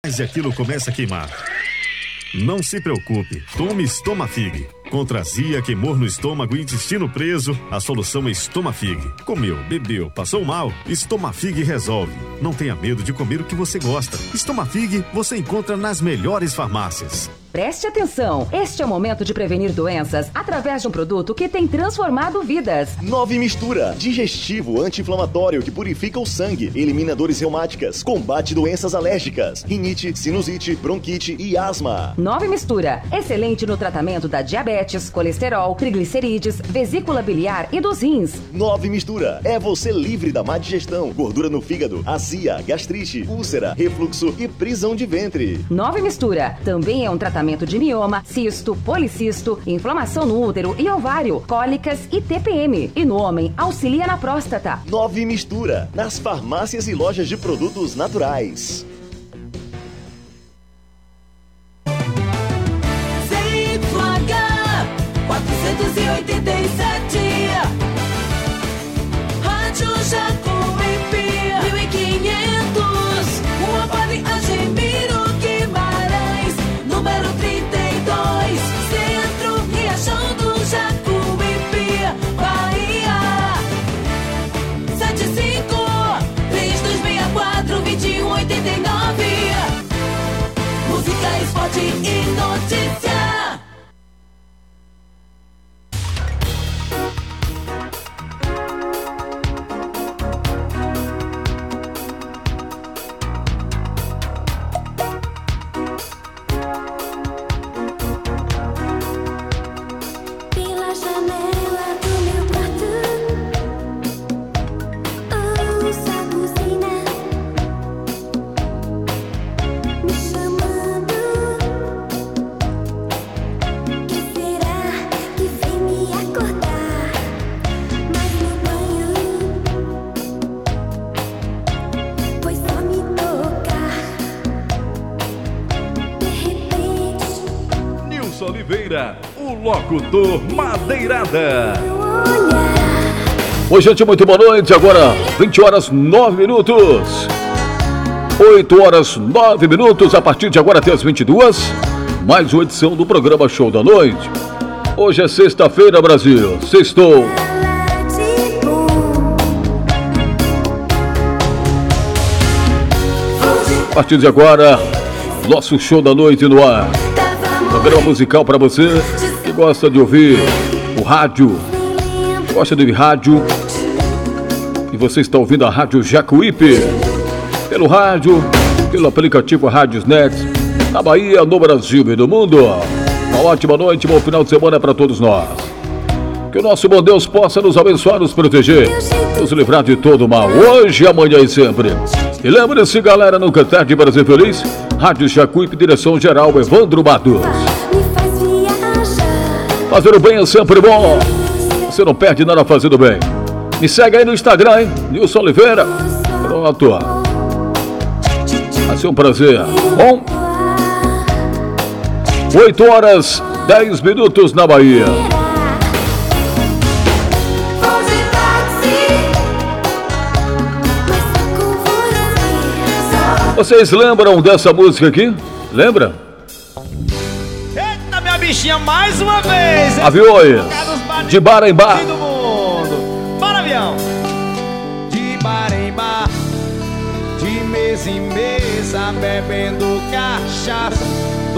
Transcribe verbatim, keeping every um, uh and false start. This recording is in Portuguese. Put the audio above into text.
Mas aquilo começa a queimar. Não se preocupe, tome Estomafig. Contra azia, queimor no estômago e intestino preso, a solução é Estomafig. Comeu, bebeu, passou mal? Estomafig resolve. Não tenha medo de comer o que você gosta. Estomafig você encontra nas melhores farmácias. Preste atenção, este é o momento de prevenir doenças através de um produto que tem transformado vidas. Nove Mistura, digestivo anti-inflamatório que purifica o sangue, elimina dores reumáticas, combate doenças alérgicas, rinite, sinusite, bronquite e asma. Nove Mistura, excelente no tratamento da diabetes, colesterol, triglicerídeos, vesícula biliar e dos rins. Nove Mistura, é você livre da má digestão, gordura no fígado, azia, gastrite, úlcera, refluxo e prisão de ventre. Nove Mistura, também é um tratamento de mioma, cisto, policisto, inflamação no útero e ovário, cólicas e T P M. E no homem, auxilia na próstata. Nove Mistura, nas farmácias e lojas de produtos naturais. Z Y H quatrocentos e oitenta e sete, Rádio Jacuípe mil e quinhentos, Rua Padre Angemiro Guimarães, número trinta e dois, Centro Riachão do Jacuípe, Bahia. Sete cinco três dois seis quatro dois um oito nove. Música, esporte e notícia. Pela janela do meu quarto, ouço a buzina me chamando. Que será que vem me acordar? Mas no banho foi só me tocar. De repente, Nilson Oliveira, o locutor Madeirada. meu olhar. Oi, gente, muito boa noite. Agora, vinte horas nove minutos. oito horas nove minutos. A partir de agora até as vinte e duas. Mais uma edição do programa Show da Noite. Hoje é sexta-feira, Brasil. Sextou. A partir de agora, nosso Show da Noite no ar. Programa musical para você que gosta de ouvir o rádio, gosta de ouvir rádio, e você está ouvindo a Rádio Jacuípe pelo rádio, pelo aplicativo Rádiosnet, na Bahia, no Brasil e no mundo. Uma ótima noite, bom final de semana para todos nós. Que o nosso bom Deus possa nos abençoar, nos proteger, nos livrar de todo mal, hoje, amanhã e sempre. E lembre-se, galera, nunca é tarde para ser feliz. Rádio Jacuípe, direção geral Evandro Matos. Me faz viajar. Fazer o bem é sempre bom. Você não perde nada fazendo bem. Me segue aí no Instagram, hein? Nilson Oliveira. Pronto. Vai ser um prazer. Bom? oito horas, dez minutos na Bahia. Vou de táxi, mas só com você. Vocês lembram dessa música aqui? Lembra? Eita, minha bichinha, mais uma vez! Aviões. De bar em bar. Do mundo. Bora, avião! De bar em bar, de mesa em mesa, bebendo cachaça.